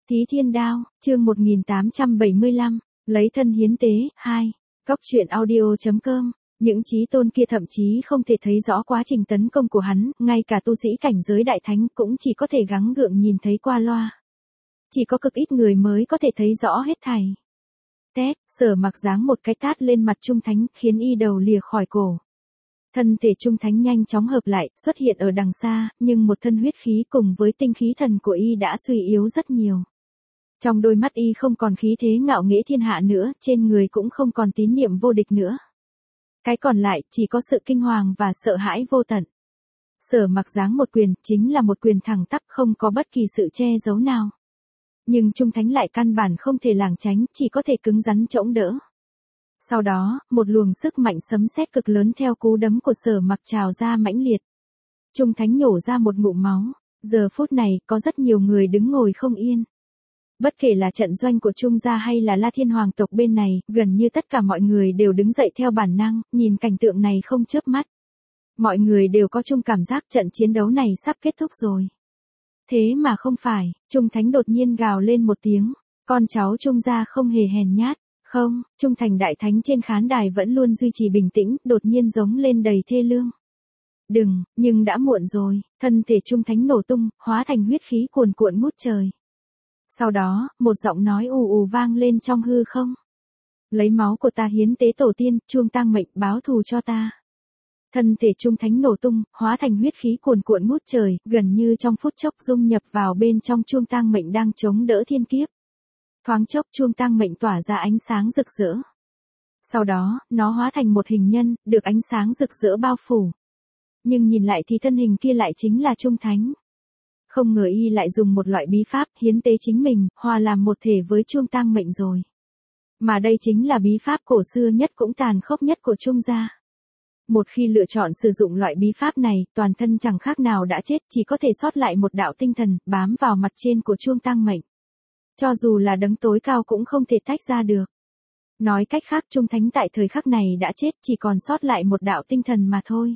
Thí Thiên Đao, chương 1875, lấy thân hiến tế, 2. Cóc truyện audio.com. Những chí tôn kia thậm chí không thể thấy rõ quá trình tấn công của hắn, ngay cả tu sĩ cảnh giới đại thánh cũng chỉ có thể gắng gượng nhìn thấy qua loa. Chỉ có cực ít người mới có thể thấy rõ hết thảy. Tét, Sở Mặc giáng một cái tát lên mặt Trung Thánh, khiến y đầu lìa khỏi cổ. Thân thể Trung Thánh nhanh chóng hợp lại, xuất hiện ở đằng xa, nhưng một thân huyết khí cùng với tinh khí thần của y đã suy yếu rất nhiều. Trong đôi mắt y không còn khí thế ngạo nghễ thiên hạ nữa, trên người cũng không còn tín niệm vô địch nữa. Cái còn lại chỉ có sự kinh hoàng và sợ hãi vô tận. Sở Mặc giáng một quyền, chính là một quyền thẳng tắp, không có bất kỳ sự che giấu nào. Nhưng Trung Thánh lại căn bản không thể lảng tránh, chỉ có thể cứng rắn chống đỡ. Sau đó, một luồng sức mạnh sấm sét cực lớn theo cú đấm của Sở Mặc trào ra mãnh liệt. Trung Thánh nhổ ra một ngụm máu. Giờ phút này, có rất nhiều người đứng ngồi không yên. Bất kể là trận doanh của Trung gia hay là La Thiên Hoàng tộc bên này, gần như tất cả mọi người đều đứng dậy theo bản năng, nhìn cảnh tượng này không chớp mắt. Mọi người đều có chung cảm giác trận chiến đấu này sắp kết thúc rồi. Thế mà không phải, Trung Thánh đột nhiên gào lên một tiếng, con cháu Trung gia không hề hèn nhát. Không, Trung Thành Đại Thánh trên khán đài vẫn luôn duy trì bình tĩnh, đột nhiên giống lên đầy thê lương. Đừng, nhưng đã muộn rồi, thân thể Trung Thánh nổ tung, hóa thành huyết khí cuồn cuộn ngút trời. Sau đó, một giọng nói ù ù vang lên trong hư không. Lấy máu của ta hiến tế tổ tiên, chuông tang mệnh báo thù cho ta. Thân thể Trung Thánh nổ tung, hóa thành huyết khí cuồn cuộn ngút trời, gần như trong phút chốc dung nhập vào bên trong chuông tang mệnh đang chống đỡ thiên kiếp. Thoáng chốc chuông tang mệnh tỏa ra ánh sáng rực rỡ. Sau đó, nó hóa thành một hình nhân, được ánh sáng rực rỡ bao phủ. Nhưng nhìn lại thì thân hình kia lại chính là Trung Thánh. Không ngờ y lại dùng một loại bí pháp hiến tế chính mình, hòa làm một thể với chuông tang mệnh rồi. Mà đây chính là bí pháp cổ xưa nhất cũng tàn khốc nhất của Trung gia. Một khi lựa chọn sử dụng loại bí pháp này, toàn thân chẳng khác nào đã chết, chỉ có thể sót lại một đạo tinh thần, bám vào mặt trên của chuông tang mệnh. Cho dù là đấng tối cao cũng không thể tách ra được. Nói cách khác Trung Thánh tại thời khắc này đã chết, chỉ còn sót lại một đạo tinh thần mà thôi.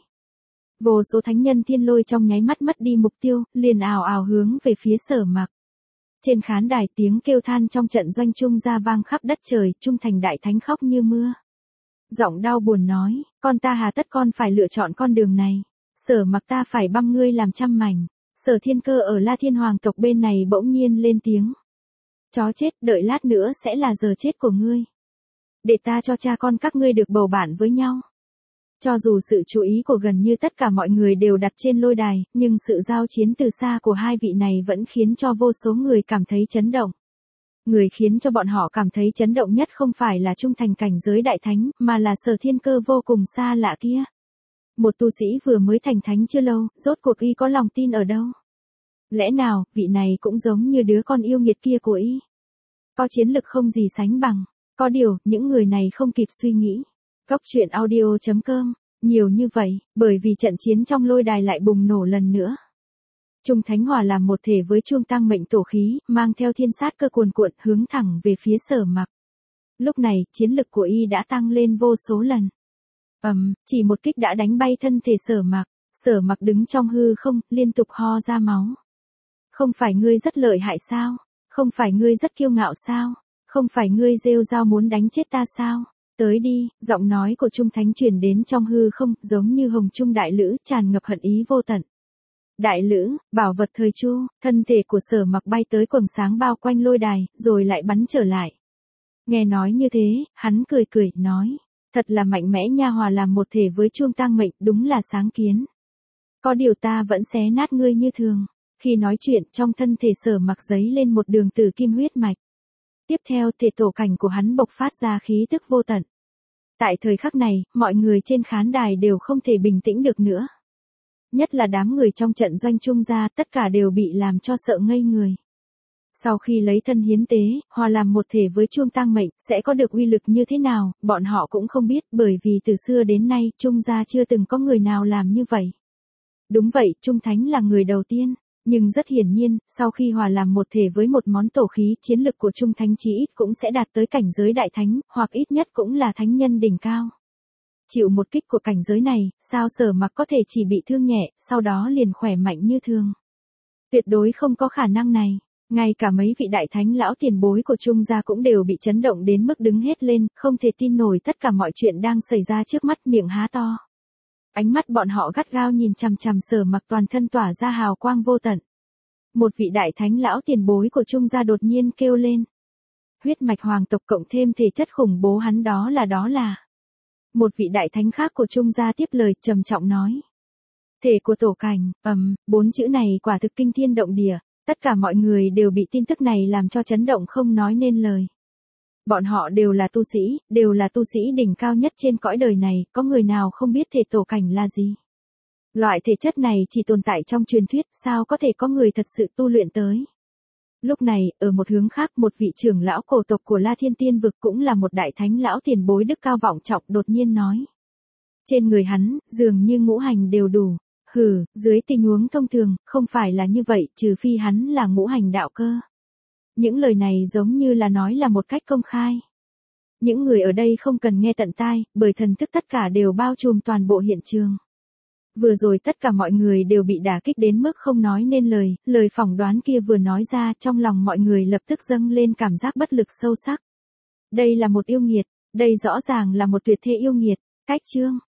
Vô số thánh nhân thiên lôi trong nháy mắt mất đi mục tiêu, liền ào ào hướng về phía Sở Mặc. Trên khán đài tiếng kêu than trong trận doanh Trung gia vang khắp đất trời, Trung Thành Đại Thánh khóc như mưa. Giọng đau buồn nói, con ta hà tất con phải lựa chọn con đường này. Sở Mặc ta phải băm ngươi làm trăm mảnh. Sở Thiên Cơ ở La Thiên Hoàng tộc bên này bỗng nhiên lên tiếng. Chó chết, đợi lát nữa sẽ là giờ chết của ngươi. Để ta cho cha con các ngươi được bầu bạn với nhau. Cho dù sự chú ý của gần như tất cả mọi người đều đặt trên lôi đài, nhưng sự giao chiến từ xa của hai vị này vẫn khiến cho vô số người cảm thấy chấn động. Người khiến cho bọn họ cảm thấy chấn động nhất không phải là Trung Thành cảnh giới đại thánh, mà là Sở Thiên Cơ vô cùng xa lạ kia. Một tu sĩ vừa mới thành thánh chưa lâu, rốt cuộc y có lòng tin ở đâu? Lẽ nào, vị này cũng giống như đứa con yêu nghiệt kia của y? Có chiến lực không gì sánh bằng. Có điều, những người này không kịp suy nghĩ. Cóc truyện audio.com, nhiều như vậy, bởi vì trận chiến trong lôi đài lại bùng nổ lần nữa. Trung Thánh hòa làm một thể với chuông tang mệnh tổ khí, mang theo thiên sát cơ cuồn cuộn hướng thẳng về phía Sở Mặc. Lúc này, chiến lực của y đã tăng lên vô số lần. Chỉ một kích đã đánh bay thân thể Sở Mặc. Sở Mặc đứng trong hư không, liên tục ho ra máu. Không phải ngươi rất lợi hại sao? Không phải ngươi rất kiêu ngạo sao? Không phải ngươi rêu rao muốn đánh chết ta sao? Tới đi, giọng nói của Trung Thánh truyền đến trong hư không, giống như hồng trung đại lữ, tràn ngập hận ý vô tận. Đại lữ, bảo vật thời Chu, thân thể của Sở Mặc bay tới quầng sáng bao quanh lôi đài, rồi lại bắn trở lại. Nghe nói như thế, hắn cười cười, nói, thật là mạnh mẽ nha, hòa làm một thể với chuông tang mệnh, đúng là sáng kiến. Có điều ta vẫn xé nát ngươi như thường. Khi nói chuyện, trong thân thể Sở Mặc giấy lên một đường tử kim huyết mạch. Tiếp theo, thể tổ cảnh của hắn bộc phát ra khí tức vô tận. Tại thời khắc này, mọi người trên khán đài đều không thể bình tĩnh được nữa. Nhất là đám người trong trận doanh Trung gia, tất cả đều bị làm cho sợ ngây người. Sau khi lấy thân hiến tế, hòa làm một thể với chuông tang mệnh, sẽ có được uy lực như thế nào, bọn họ cũng không biết, bởi vì từ xưa đến nay, Trung gia chưa từng có người nào làm như vậy. Đúng vậy, Trung Thánh là người đầu tiên. Nhưng rất hiển nhiên, sau khi hòa làm một thể với một món tổ khí, chiến lực của Trung Thánh chí ít cũng sẽ đạt tới cảnh giới đại thánh, hoặc ít nhất cũng là thánh nhân đỉnh cao. Chịu một kích của cảnh giới này, sao Sở Mặc có thể chỉ bị thương nhẹ, sau đó liền khỏe mạnh như thường? Tuyệt đối không có khả năng này. Ngay cả mấy vị đại thánh lão tiền bối của Trung gia cũng đều bị chấn động đến mức đứng hết lên, không thể tin nổi tất cả mọi chuyện đang xảy ra trước mắt, miệng há to. Ánh mắt bọn họ gắt gao nhìn chằm chằm Sở Mặc, toàn thân tỏa ra hào quang vô tận. Một vị đại thánh lão tiền bối của Trung gia đột nhiên kêu lên. Huyết mạch hoàng tộc cộng thêm thể chất khủng bố, hắn đó là. Một vị đại thánh khác của Trung gia tiếp lời trầm trọng nói. Thể của tổ cảnh, 4 chữ này quả thực kinh thiên động địa, tất cả mọi người đều bị tin tức này làm cho chấn động không nói nên lời. Bọn họ đều là tu sĩ đỉnh cao nhất trên cõi đời này, có người nào không biết thể tổ cảnh là gì? Loại thể chất này chỉ tồn tại trong truyền thuyết, sao có thể có người thật sự tu luyện tới? Lúc này, ở một hướng khác, một vị trưởng lão cổ tộc của La Thiên Tiên vực cũng là một đại thánh lão tiền bối đức cao vọng trọng đột nhiên nói. Trên người hắn, dường như ngũ hành đều đủ. Dưới tình huống thông thường, không phải là như vậy, trừ phi hắn là ngũ hành đạo cơ. Những lời này giống như là nói là một cách công khai. Những người ở đây không cần nghe tận tai, bởi thần thức tất cả đều bao trùm toàn bộ hiện trường. Vừa rồi tất cả mọi người đều bị đả kích đến mức không nói nên lời phỏng đoán kia vừa nói ra, trong lòng mọi người lập tức dâng lên cảm giác bất lực sâu sắc. Đây là một yêu nghiệt, đây rõ ràng là một tuyệt thế yêu nghiệt. Cách chương